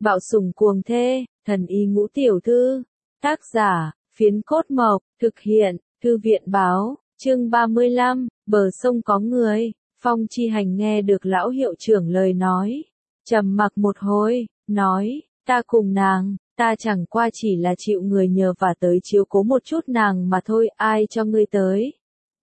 Bạo sủng cuồng thê, thần y ngũ tiểu thư. Tác giả, Phiến Cốt Mộc, thực hiện, Thư viện báo, chương 35, bờ sông có người. Phong Chi Hành nghe được lão hiệu trưởng lời nói. Trầm mặc một hồi, nói, ta cùng nàng, ta chẳng qua chỉ là chịu người nhờ và tới chiếu cố một chút nàng mà thôi, ai cho ngươi tới?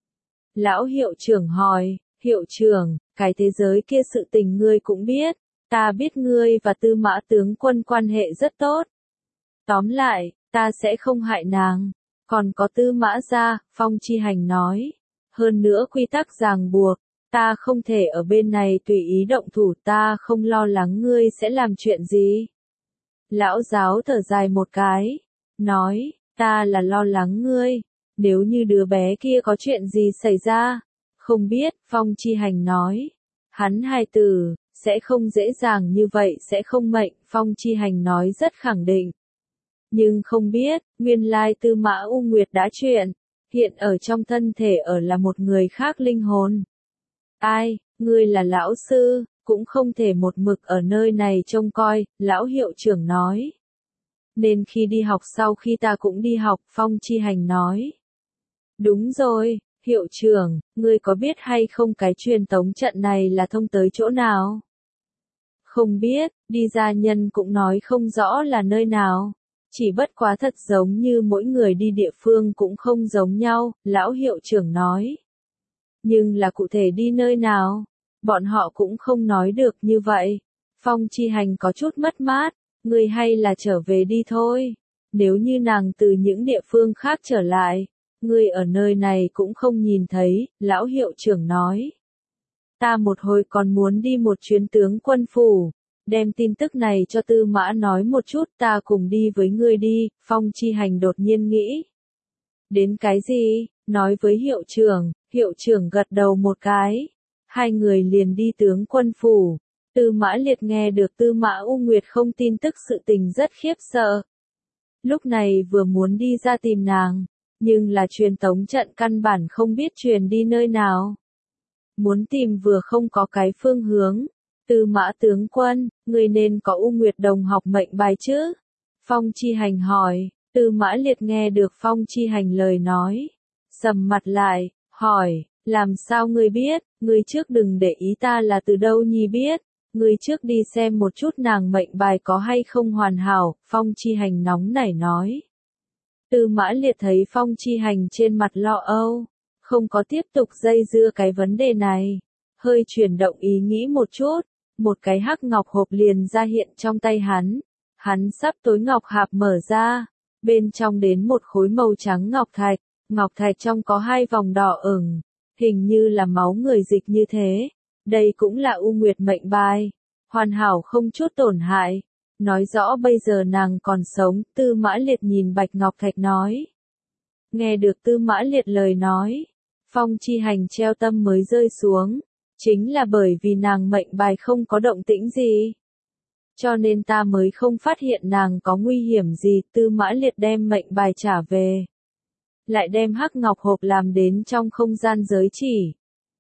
Lão hiệu trưởng hỏi, hiệu trưởng, cái thế giới kia sự tình ngươi cũng biết, ta biết ngươi và Tư Mã tướng quân quan hệ rất tốt. Tóm lại, ta sẽ không hại nàng. Còn có Tư Mã gia, Phong Chi Hành nói. Hơn nữa quy tắc ràng buộc, ta không thể ở bên này tùy ý động thủ, ta không lo lắng ngươi sẽ làm chuyện gì. Lão giáo thở dài một cái, nói, ta là lo lắng ngươi, nếu như đứa bé kia có chuyện gì xảy ra. Không biết, Phong Chi Hành nói. Hắn hài tử, sẽ không dễ dàng như vậy sẽ không mệnh, Phong Chi Hành nói rất khẳng định. Nhưng không biết, nguyên lai Tư Mã U Nguyệt đã chuyện, hiện ở trong thân thể ở là một người khác linh hồn. Ai, ngươi là lão sư, cũng không thể một mực ở nơi này trông coi, lão hiệu trưởng nói. Nên khi đi học sau khi ta cũng đi học, Phong Chi Hành nói. Đúng rồi, hiệu trưởng, ngươi có biết hay không cái truyền tống trận này là thông tới chỗ nào? Không biết, đi gia nhân cũng nói không rõ là nơi nào. Chỉ bất quá thật giống như mỗi người đi địa phương cũng không giống nhau, lão hiệu trưởng nói. Nhưng là cụ thể đi nơi nào? Bọn họ cũng không nói được như vậy. Phong Chi Hành có chút mất mát, ngươi hay là trở về đi thôi. Nếu như nàng từ những địa phương khác trở lại, ngươi ở nơi này cũng không nhìn thấy, lão hiệu trưởng nói. Ta một hồi còn muốn đi một chuyến tướng quân phủ, đem tin tức này cho Tư Mã nói một chút, ta cùng đi với ngươi đi, Phong Chi Hành đột nhiên nghĩ. Đến cái gì? Nói với hiệu trưởng gật đầu một cái. Hai người liền đi tướng quân phủ. Tư Mã Liệt nghe được Tư Mã U Nguyệt không tin tức sự tình rất khiếp sợ. Lúc này vừa muốn đi ra tìm nàng, nhưng là truyền tống trận căn bản không biết truyền đi nơi nào. Muốn tìm vừa không có cái phương hướng. Tư Mã tướng quân, người nên có U Nguyệt đồng học mệnh bài chứ? Phong Chi Hành hỏi. Tư Mã Liệt nghe được Phong Chi Hành lời nói. Sầm mặt lại, hỏi, làm sao ngươi biết, ngươi trước đừng để ý ta là từ đâu nhi biết, ngươi trước đi xem một chút nàng mệnh bài có hay không hoàn hảo, Phong Chi Hành nóng nảy nói. Tư Mã Liệt thấy Phong Chi Hành trên mặt lo âu, không có tiếp tục dây dưa cái vấn đề này, hơi chuyển động ý nghĩ một chút, một cái hắc ngọc hộp liền ra hiện trong tay hắn sắp tối ngọc hạp mở ra, bên trong đến một khối màu trắng ngọc thạch trong có hai vòng đỏ ửng, hình như là máu người dịch như thế, đây cũng là U Nguyệt mệnh bài, hoàn hảo không chút tổn hại. Nói rõ bây giờ nàng còn sống, Tư Mã Liệt nhìn bạch ngọc thạch nói. Nghe được Tư Mã Liệt lời nói, Phong Chi Hành treo tâm mới rơi xuống, chính là bởi vì nàng mệnh bài không có động tĩnh gì. Cho nên ta mới không phát hiện nàng có nguy hiểm gì, Tư Mã Liệt đem mệnh bài trả về. Lại đem hắc ngọc hộp làm đến trong không gian giới chỉ.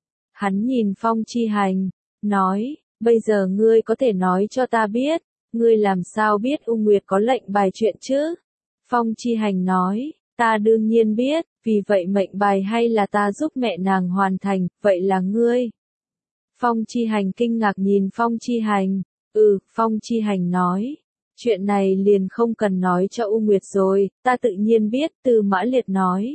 Hắn nhìn Phong Chi Hành, nói, bây giờ ngươi có thể nói cho ta biết, ngươi làm sao biết U Nguyệt có lệnh bài chuyện chứ? Phong Chi Hành nói, ta đương nhiên biết, vì vậy mệnh bài hay là ta giúp mẹ nàng hoàn thành, vậy là ngươi. Phong Chi Hành kinh ngạc nhìn Phong Chi Hành, Phong Chi Hành nói, chuyện này liền không cần nói cho U Nguyệt rồi, ta tự nhiên biết, Tư Mã Liệt nói.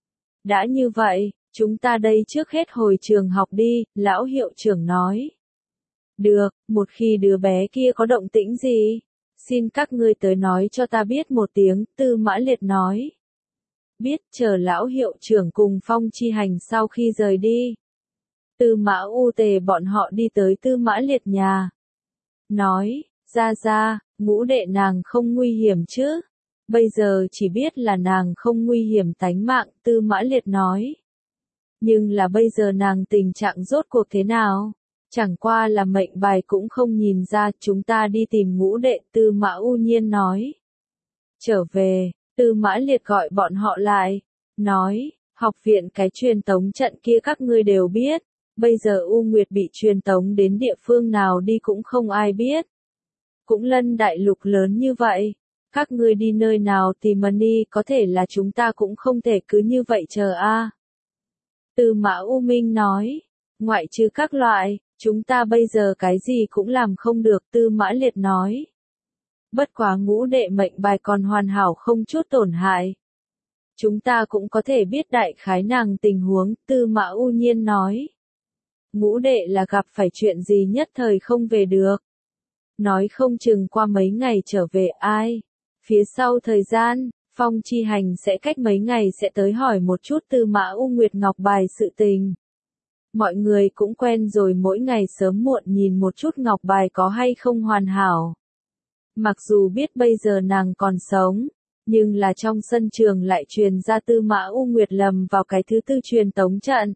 Đã như vậy, chúng ta đây trước hết hồi trường học đi, lão hiệu trưởng nói. Được, một khi đứa bé kia có động tĩnh gì, xin các ngươi tới nói cho ta biết một tiếng, Tư Mã Liệt nói. Biết, chờ lão hiệu trưởng cùng Phong Chi Hành sau khi rời đi. Tư Mã U Tề bọn họ đi tới Tư Mã Liệt nhà. Nói, ra, ngũ đệ nàng không nguy hiểm chứ? Bây giờ chỉ biết là nàng không nguy hiểm tánh mạng, Tư Mã Liệt nói. Nhưng là bây giờ nàng tình trạng rốt cuộc thế nào? Chẳng qua là mệnh bài cũng không nhìn ra, chúng ta đi tìm ngũ đệ, Tư Mã U Nhiên nói. Trở về, Tư Mã Liệt gọi bọn họ lại, nói, học viện cái truyền tống trận kia các ngươi đều biết, bây giờ U Nguyệt bị truyền tống đến địa phương nào đi cũng không ai biết. cũng lân đại lục lớn như vậy. Các ngươi đi nơi nào tìm money, có thể là chúng ta cũng không thể cứ như vậy chờ a. Tư Mã U Minh nói, ngoại trừ các loại, chúng ta bây giờ cái gì cũng làm không được, Tư Mã Liệt nói. Bất quá ngũ đệ mệnh bài còn hoàn hảo không chút tổn hại. Chúng ta cũng có thể biết đại khái nàng tình huống, Tư Mã U Nhiên nói. Ngũ đệ là gặp phải chuyện gì nhất thời không về được. Nói không chừng qua mấy ngày trở về ai. Phía sau thời gian, Phong Chi Hành sẽ cách mấy ngày sẽ tới hỏi một chút Tư Mã U Nguyệt Ngọc bài sự tình. Mọi người cũng quen rồi mỗi ngày sớm muộn nhìn một chút ngọc bài có hay không hoàn hảo. Mặc dù biết bây giờ nàng còn sống, nhưng là trong sân trường lại truyền ra Tư Mã U Nguyệt lầm vào cái thứ tư truyền tống trận.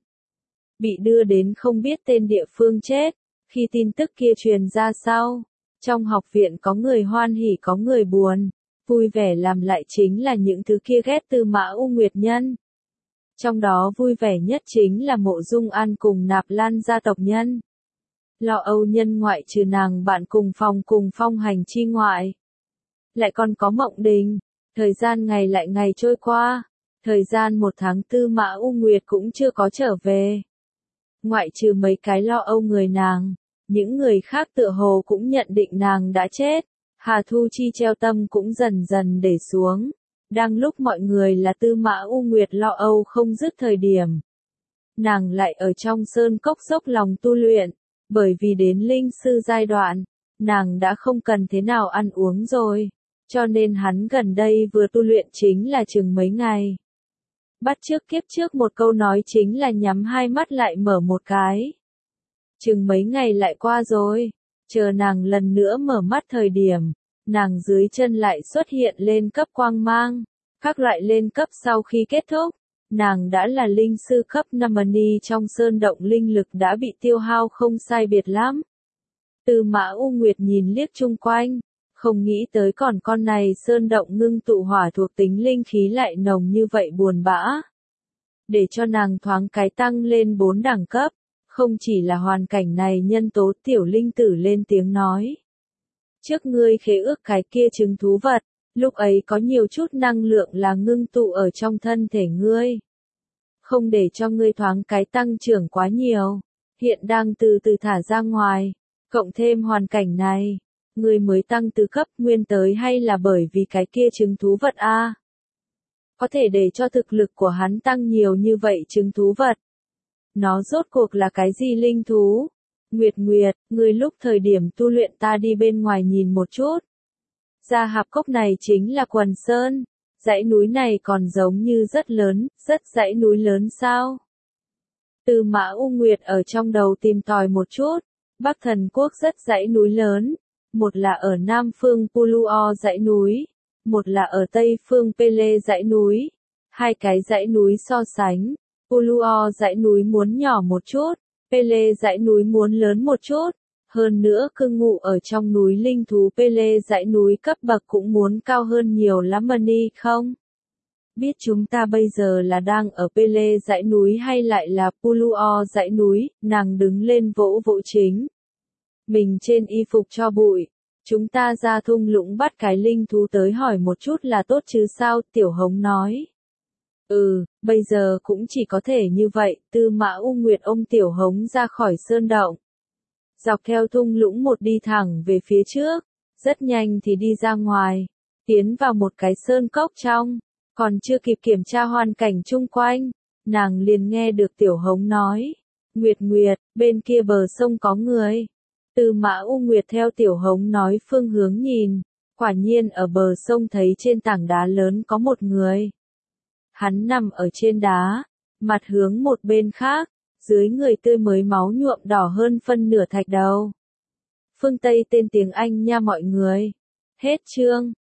Bị đưa đến không biết tên địa phương chết, khi tin tức kia truyền ra sau. Trong học viện có người hoan hỉ có người buồn, vui vẻ làm lại chính là những thứ kia ghét Tư Mã U Nguyệt nhân. Trong đó vui vẻ nhất chính là Mộ Dung An cùng Nạp Lan gia tộc nhân. Lo âu nhân ngoại trừ nàng bạn cùng phong hành chi ngoại. Lại còn có Mộng Đình, thời gian ngày lại ngày trôi qua, thời gian 1 tháng Tư Mã U Nguyệt cũng chưa có trở về. Ngoại trừ mấy cái lo âu người nàng, những người khác tựa hồ cũng nhận định nàng đã chết. Hà Thu Chi treo tâm cũng dần dần để xuống. Đang lúc mọi người là Tư Mã U Nguyệt lo âu không dứt thời điểm. Nàng lại ở trong sơn cốc dốc lòng tu luyện, bởi vì đến linh sư giai đoạn, nàng đã không cần thế nào ăn uống rồi, cho nên hắn gần đây vừa tu luyện chính là chừng mấy ngày. Bắt chước kiếp trước một câu nói chính là nhắm hai mắt lại mở một cái. Chừng mấy ngày lại qua rồi, chờ nàng lần nữa mở mắt thời điểm, nàng dưới chân lại xuất hiện lên cấp quang mang. Các loại lên cấp sau khi kết thúc, nàng đã là linh sư cấp 5 money trong sơn động linh lực đã bị tiêu hao không sai biệt lắm. Tư Mã U Nguyệt nhìn liếc chung quanh, không nghĩ tới còn con này sơn động ngưng tụ hỏa thuộc tính linh khí lại nồng như vậy buồn bã. Để cho nàng thoáng cái tăng lên 4 đẳng cấp, không chỉ là hoàn cảnh này nhân tố tiểu linh tử lên tiếng nói. Trước ngươi khế ước cái kia trứng thú vật, lúc ấy có nhiều chút năng lượng là ngưng tụ ở trong thân thể ngươi. Không để cho ngươi thoáng cái tăng trưởng quá nhiều, hiện đang từ từ thả ra ngoài, cộng thêm hoàn cảnh này, ngươi mới tăng từ cấp nguyên tới hay là bởi vì cái kia trứng thú vật a? Có thể để cho thực lực của hắn tăng nhiều như vậy trứng thú vật. Nó rốt cuộc là cái gì linh thú? Nguyệt Nguyệt, ngươi lúc thời điểm tu luyện ta đi bên ngoài nhìn một chút. Gia Hạp Cốc này chính là Quần Sơn, dãy núi này còn giống như rất lớn, rất dãy núi lớn sao? Tư Mã U Nguyệt ở trong đầu tìm tòi một chút, Bắc Thần Quốc rất dãy núi lớn, một là ở Nam phương Puluo dãy núi, một là ở Tây phương Pele dãy núi, hai cái dãy núi so sánh, Puluo dãy núi muốn nhỏ một chút, Pele dãy núi muốn lớn một chút. Hơn nữa cư ngụ ở trong núi linh thú Pele dãy núi cấp bậc cũng muốn cao hơn nhiều lắm money không? Biết chúng ta bây giờ là đang ở Pele dãy núi hay lại là Puluo dãy núi, nàng đứng lên vỗ vỗ chính. Mình trên y phục cho bụi, chúng ta ra thung lũng bắt cái linh thú tới hỏi một chút là tốt chứ sao, Tiểu Hống nói. Bây giờ cũng chỉ có thể như vậy, Tư Mã U Nguyệt ôm Tiểu Hống ra khỏi sơn động. Dọc theo thung lũng một đi thẳng về phía trước, rất nhanh thì đi ra ngoài, tiến vào một cái sơn cốc trong, còn chưa kịp kiểm tra hoàn cảnh chung quanh, nàng liền nghe được Tiểu Hống nói, Nguyệt Nguyệt, bên kia bờ sông có người. Tư Mã U Nguyệt theo Tiểu Hống nói phương hướng nhìn, quả nhiên ở bờ sông thấy trên tảng đá lớn có một người. Hắn nằm ở trên đá, mặt hướng một bên khác. Dưới người tươi mới máu nhuộm đỏ hơn phân nửa thạch đầu. Phương Tây tên tiếng Anh nha mọi người. Hết chương.